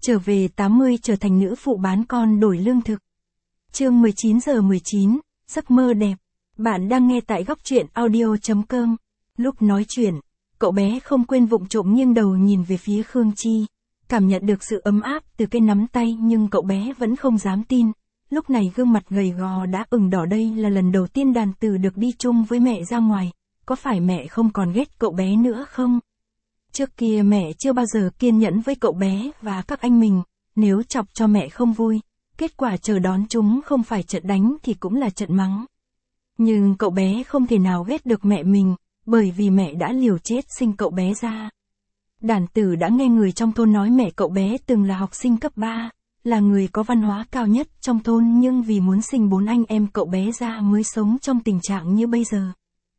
Trở về 80 trở thành nữ phụ bán con đổi lương thực. Chương 19:19, giấc mơ đẹp. Bạn đang nghe tại góc truyện audio.com. Lúc nói chuyện, cậu bé không quên vụng trộm nghiêng đầu nhìn về phía Khương Chi. Cảm nhận được sự ấm áp từ cái nắm tay nhưng cậu bé vẫn không dám tin. Lúc này gương mặt gầy gò đã ửng đỏ, đây là lần đầu tiên đàn tử được đi chung với mẹ ra ngoài. Có phải mẹ không còn ghét cậu bé nữa không? Trước kia mẹ chưa bao giờ kiên nhẫn với cậu bé và các anh mình, nếu chọc cho mẹ không vui, kết quả chờ đón chúng không phải trận đánh thì cũng là trận mắng. Nhưng cậu bé không thể nào ghét được mẹ mình, bởi vì mẹ đã liều chết sinh cậu bé ra. Đàn tử đã nghe người trong thôn nói mẹ cậu bé từng là học sinh cấp 3, là người có văn hóa cao nhất trong thôn, nhưng vì muốn sinh 4 anh em cậu bé ra mới sống trong tình trạng như bây giờ.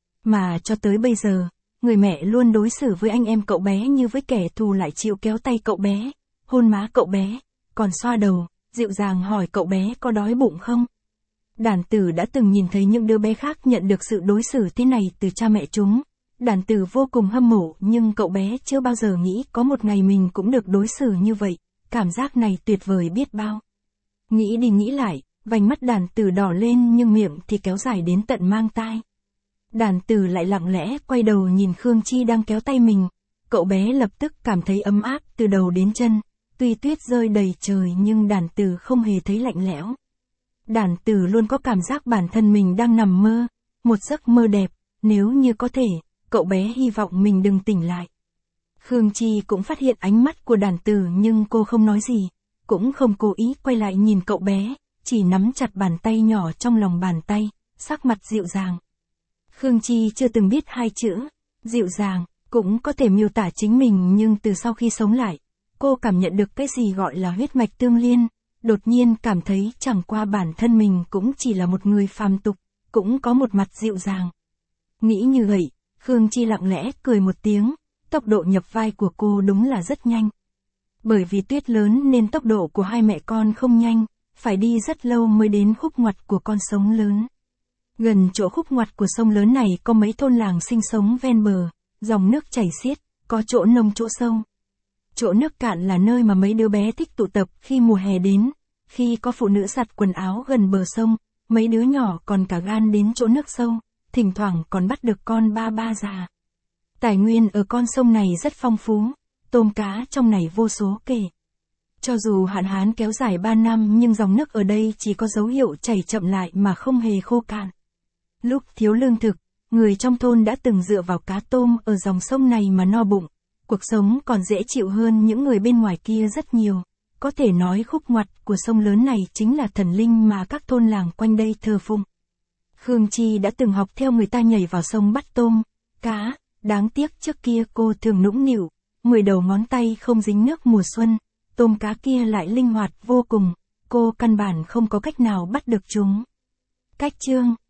Mà cho tới bây giờ, người mẹ luôn đối xử với anh em cậu bé như với kẻ thù, lại chịu kéo tay cậu bé, hôn má cậu bé, còn xoa đầu, dịu dàng hỏi cậu bé có đói bụng không. Đàn tử đã từng nhìn thấy những đứa bé khác nhận được sự đối xử thế này từ cha mẹ chúng. Đàn tử vô cùng hâm mộ, nhưng cậu bé chưa bao giờ nghĩ có một ngày mình cũng được đối xử như vậy. Cảm giác này tuyệt vời biết bao. Nghĩ đi nghĩ lại, vành mắt đàn tử đỏ lên nhưng miệng thì kéo dài đến tận mang tai. Đàn tử lại lặng lẽ quay đầu nhìn Khương Chi đang kéo tay mình. Cậu bé lập tức cảm thấy ấm áp từ đầu đến chân. Tuy tuyết rơi đầy trời nhưng đàn tử không hề thấy lạnh lẽo. Đàn tử luôn có cảm giác bản thân mình đang nằm mơ, một giấc mơ đẹp. Nếu như có thể, cậu bé hy vọng mình đừng tỉnh lại. Khương Chi cũng phát hiện ánh mắt của đàn tử nhưng cô không nói gì, cũng không cố ý quay lại nhìn cậu bé, chỉ nắm chặt bàn tay nhỏ trong lòng bàn tay, sắc mặt dịu dàng. Khương Chi chưa từng biết hai chữ, dịu dàng, cũng có thể miêu tả chính mình, nhưng từ sau khi sống lại, cô cảm nhận được cái gì gọi là huyết mạch tương liên, đột nhiên cảm thấy chẳng qua bản thân mình cũng chỉ là một người phàm tục, cũng có một mặt dịu dàng. Nghĩ như vậy, Khương Chi lặng lẽ cười một tiếng, tốc độ nhập vai của cô đúng là rất nhanh. Bởi vì tuyết lớn nên tốc độ của hai mẹ con không nhanh, phải đi rất lâu mới đến khúc ngoặt của con sông lớn. Gần chỗ khúc ngoặt của sông lớn này có mấy thôn làng sinh sống ven bờ, dòng nước chảy xiết, có chỗ nông chỗ sâu. Chỗ nước cạn là nơi mà mấy đứa bé thích tụ tập khi mùa hè đến, khi có phụ nữ giặt quần áo gần bờ sông, mấy đứa nhỏ còn cả gan đến chỗ nước sâu, thỉnh thoảng còn bắt được con ba ba già. Tài nguyên ở con sông này rất phong phú, tôm cá trong này vô số kể. Cho dù hạn hán kéo dài 3 năm nhưng dòng nước ở đây chỉ có dấu hiệu chảy chậm lại mà không hề khô cạn. Lúc thiếu lương thực, người trong thôn đã từng dựa vào cá tôm ở dòng sông này mà no bụng. Cuộc sống còn dễ chịu hơn những người bên ngoài kia rất nhiều. Có thể nói khúc ngoặt của sông lớn này chính là thần linh mà các thôn làng quanh đây thờ phụng. Khương Chi đã từng học theo người ta nhảy vào sông bắt tôm, cá. Đáng tiếc trước kia cô thường nũng nịu, 10 đầu ngón tay không dính nước mùa xuân, tôm cá kia lại linh hoạt vô cùng, cô căn bản không có cách nào bắt được chúng. Cách chương